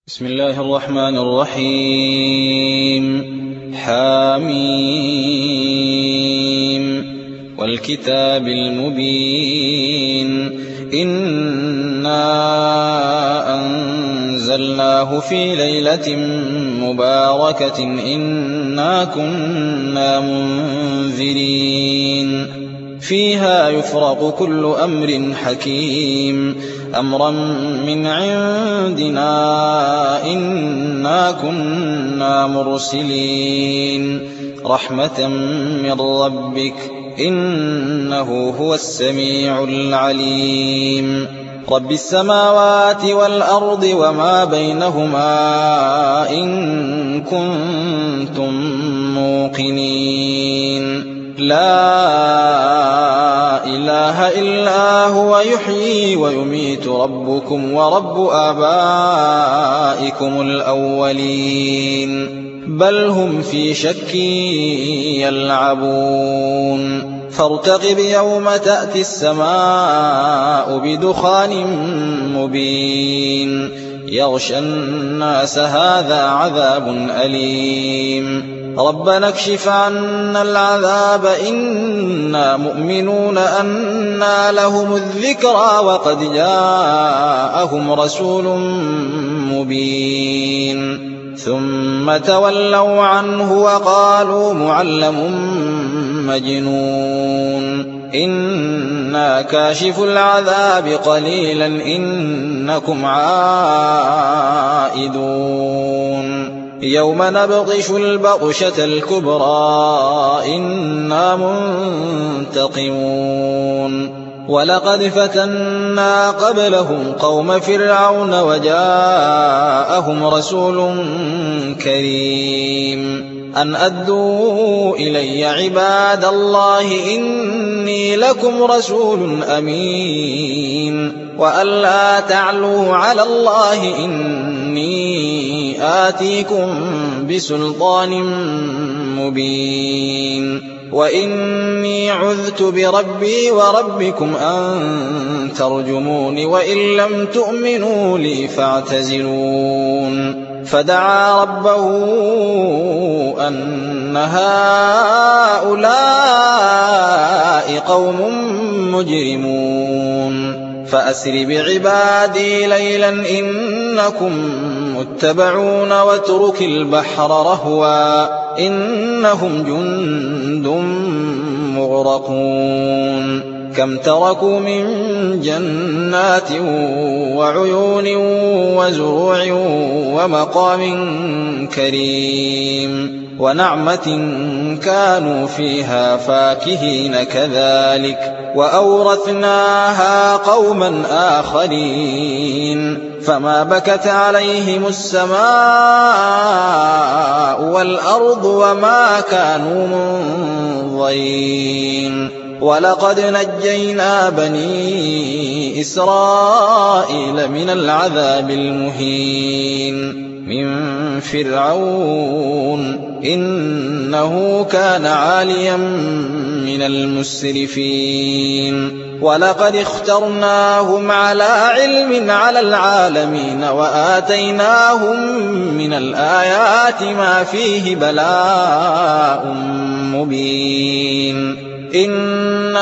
بسم الله الرحمن الرحيم. حميم والكتاب المبين إنا أنزلناه في ليلة مباركة إنا كنا منذرين فيها يفرق كل أمر حكيم أمرا من عندنا إنا كنا مرسلين رحمة من ربك إنه هو السميع العليم رب السماوات والأرض وما بينهما إن كنتم موقنين لا إله إلا هو يحيي ويميت ربكم ورب آبائكم الأولين بل هم في شك يلعبون فارتقب يوم تأتي السماء بدخان مبين يغشى الناس هذا عذاب أليم ربنا اكشف عنا العذاب إنا مؤمنون أنى لهم الذكرى وقد جاءهم رسول مبين ثم تولوا عنه وقالوا معلم مجنون إنا كاشف العذاب قليلا إنكم عائدون يوم نبطش البطشة الكبرى إنا منتقمون ولقد فتنا قبلهم قوم فرعون وجاءهم رسول كريم أن أدوا إلي عباد الله إني لكم رسول أمين وأن لا تعلوا على الله إني آتيكم بسلطان مبين وإني عذت بربي وربكم أن ترجمون وإن لم تؤمنوا لي فاعتزلون فدعا ربه أن هؤلاء قوم مجرمون فأسر بعبادي ليلا إنكم متبعون واترك البحر رهوا إنهم جند مغرقون كم تركوا من جنات وعيون وزروع ومقام كريم ونعمة كانوا فيها فاكهين كذلك وأورثناها قوما آخرين فما بكت عليهم السماء والأرض وما كانوا منظرين ولقد نجينا بني إسرائيل من العذاب المهين من فرعون إنه كان عاليا من المسرفين ولقد اخترناهم على علم على العالمين وآتيناهم من الآيات ما فيه بلاء مبين إن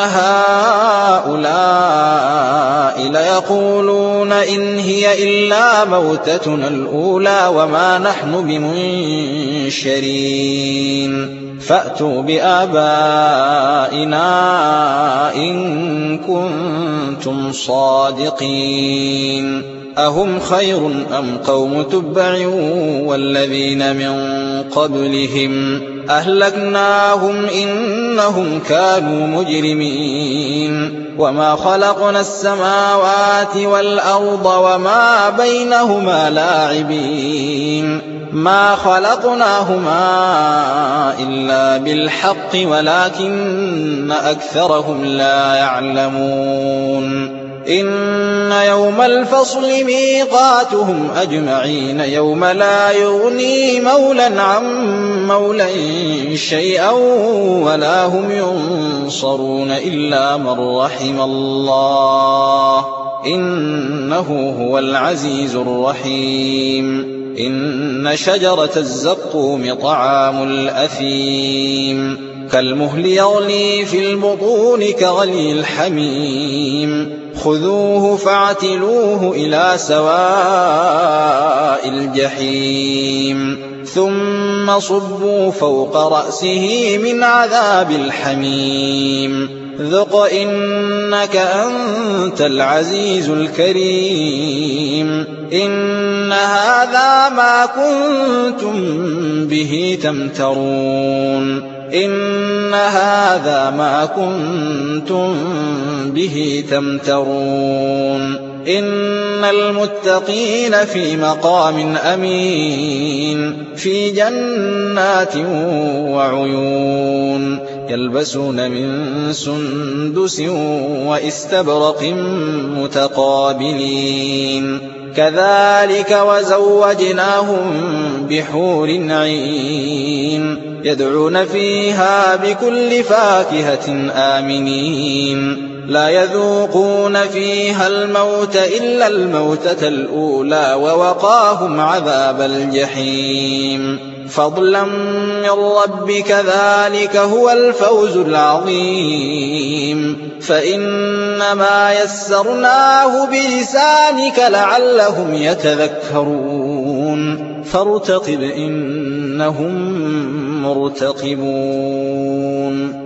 هؤلاء ليقولون إن هي إلا موتتنا الأولى وما نحن بمنشرين فأتوا بآبائنا إن كنتم صادقين أهم خير أم قوم تبع والذين من قبلهم أهلكناهم إنهم كانوا مجرمين وما خلقنا السماوات والأرض وما بينهما لاعبين ما خلقناهما إلا بالحق ولكن أكثرهم لا يعلمون إن يوم الفصل ميقاتهم أجمعين يوم لا يغني مولا عن مولا شيئا ولا هم ينصرون إلا من رحم الله إنه هو العزيز الرحيم إن شجرة الزقوم طعام الأثيم كالمهل يغلي في البطون كغلي الحميم خذوه فاعتلوه إلى سواء الجحيم ثم صبوا فوق رأسه من عذاب الحميم ذق إنك أنت العزيز الكريم إن هذا ما كنتم به تمترون إن هذا ما كنتم به تمترون إن المتقين في مقام أمين في جنات وعيون يلبسون من سندس وإستبرق متقابلين كذلك وزوجناهم بحور عين يدعون فيها بكل فاكهة آمنين لا يذوقون فيها الموت إلا الموتة الأولى ووقاهم عذاب الجحيم فضلا من ربك ذلك هو الفوز العظيم فإنما يسرناه بلسانك لعلهم يتذكرون فارتقب إنهم مرتقبون